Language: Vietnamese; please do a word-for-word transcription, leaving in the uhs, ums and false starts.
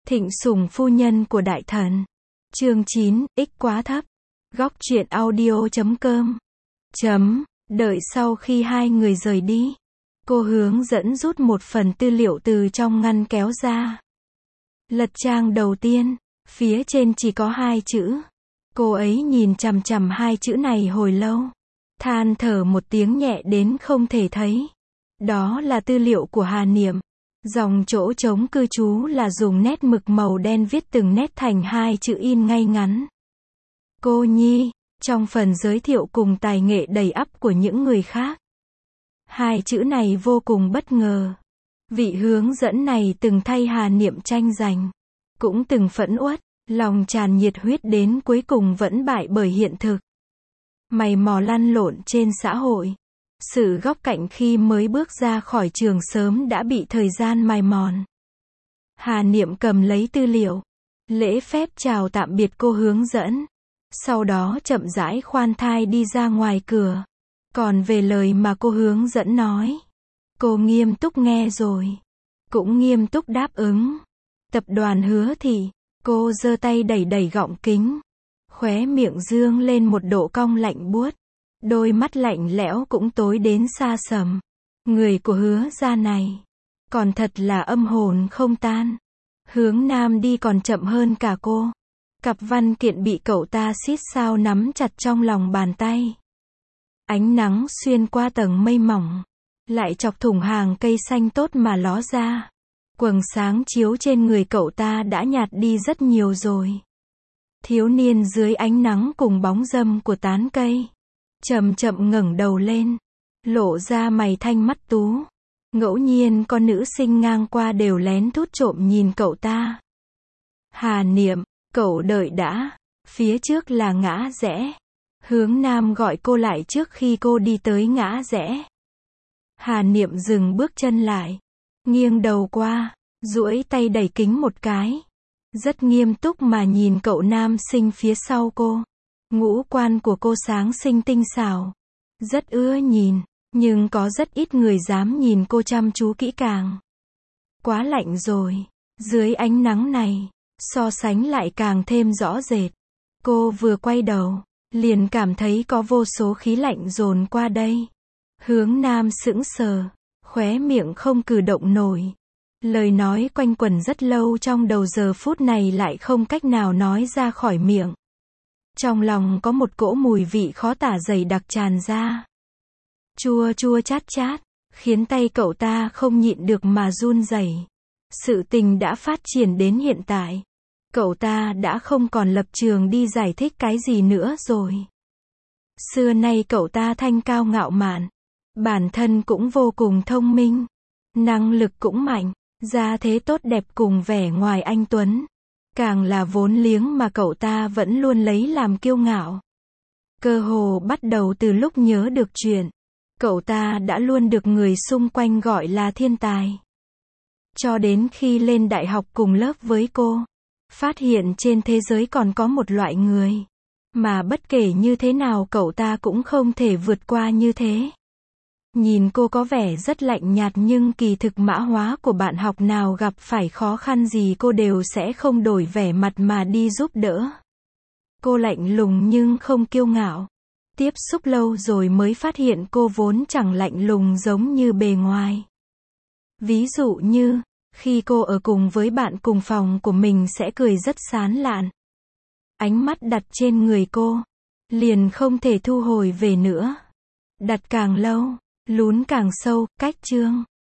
Thịnh sủng phu nhân của đại thần. Chương chín, x quá thấp. Góc truyện audio chấm com. Chấm, đợi sau khi hai người rời đi, cô hướng dẫn rút một phần tư liệu từ trong ngăn kéo ra. Lật trang đầu tiên, phía trên chỉ có hai chữ. Cô ấy nhìn chằm chằm hai chữ này hồi lâu, than thở một tiếng nhẹ đến không thể thấy. Đó là tư liệu của Hà Niệm. Dòng chỗ trống cư trú là dùng nét mực màu đen viết từng nét thành hai chữ in ngay ngắn. Cô Nhi, trong phần giới thiệu cùng tài nghệ đầy ắp của những người khác. Hai chữ này vô cùng bất ngờ. Vị hướng dẫn này từng thay Hà Niệm tranh giành, cũng từng phẫn uất, lòng tràn nhiệt huyết đến cuối cùng vẫn bại bởi hiện thực. Mày mò lăn lộn trên xã hội. Sự góc cạnh khi mới bước ra khỏi trường sớm đã bị thời gian mài mòn. Hà Niệm cầm lấy tư liệu, lễ phép chào tạm biệt cô hướng dẫn. Sau đó chậm rãi khoan thai đi ra ngoài cửa. Còn về lời mà cô hướng dẫn nói, cô nghiêm túc nghe rồi, cũng nghiêm túc đáp ứng. Tập đoàn Hứa Thị, cô giơ tay đẩy đẩy gọng kính, khóe miệng dương lên một độ cong lạnh buốt. Đôi mắt lạnh lẽo cũng tối đến xa sầm. Người của Hứa gia này, còn thật là âm hồn không tan. Hướng Nam đi còn chậm hơn cả cô. Cặp văn kiện bị cậu ta xít sao nắm chặt trong lòng bàn tay. Ánh nắng xuyên qua tầng mây mỏng, lại chọc thủng hàng cây xanh tốt mà ló ra. Quầng sáng chiếu trên người cậu ta đã nhạt đi rất nhiều rồi. Thiếu niên dưới ánh nắng cùng bóng râm của tán cây, chậm chậm ngẩng đầu lên, lộ ra mày thanh mắt tú. Ngẫu nhiên con nữ sinh ngang qua đều lén thút trộm nhìn cậu ta. Hà Niệm, cậu đợi đã, phía trước là ngã rẽ. Hướng Nam gọi cô lại trước khi cô đi tới ngã rẽ. Hà Niệm dừng bước chân lại, nghiêng đầu qua, duỗi tay đẩy kính một cái, rất nghiêm túc mà nhìn cậu nam sinh phía sau cô. Ngũ quan của cô sáng xinh tinh xảo, rất ưa nhìn, nhưng có rất ít người dám nhìn cô chăm chú kỹ càng. Quá lạnh rồi, dưới ánh nắng này, so sánh lại càng thêm rõ rệt. Cô vừa quay đầu, liền cảm thấy có vô số khí lạnh dồn qua đây. Hướng Nam sững sờ, khóe miệng không cử động nổi. Lời nói quanh quẩn rất lâu trong đầu giờ phút này lại không cách nào nói ra khỏi miệng. Trong lòng có một cỗ mùi vị khó tả dày đặc tràn ra. Chua chua chát chát, khiến tay cậu ta không nhịn được mà run rẩy. Sự tình đã phát triển đến hiện tại. Cậu ta đã không còn lập trường đi giải thích cái gì nữa rồi. Xưa nay cậu ta thanh cao ngạo mạn, bản thân cũng vô cùng thông minh, năng lực cũng mạnh, gia thế tốt đẹp cùng vẻ ngoài anh tuấn, càng là vốn liếng mà cậu ta vẫn luôn lấy làm kiêu ngạo. Cơ hồ bắt đầu từ lúc nhớ được chuyện, cậu ta đã luôn được người xung quanh gọi là thiên tài. Cho đến khi lên đại học cùng lớp với cô, phát hiện trên thế giới còn có một loại người, mà bất kể như thế nào cậu ta cũng không thể vượt qua như thế. Nhìn cô có vẻ rất lạnh nhạt nhưng kỳ thực mã hóa của bạn học nào gặp phải khó khăn gì cô đều sẽ không đổi vẻ mặt mà đi giúp đỡ. Cô lạnh lùng nhưng không kiêu ngạo. Tiếp xúc lâu rồi mới phát hiện cô vốn chẳng lạnh lùng giống như bề ngoài. Ví dụ như, khi cô ở cùng với bạn cùng phòng của mình sẽ cười rất sán lạn. Ánh mắt đặt trên người cô, liền không thể thu hồi về nữa. Đặt càng lâu, lún càng sâu, cách chương.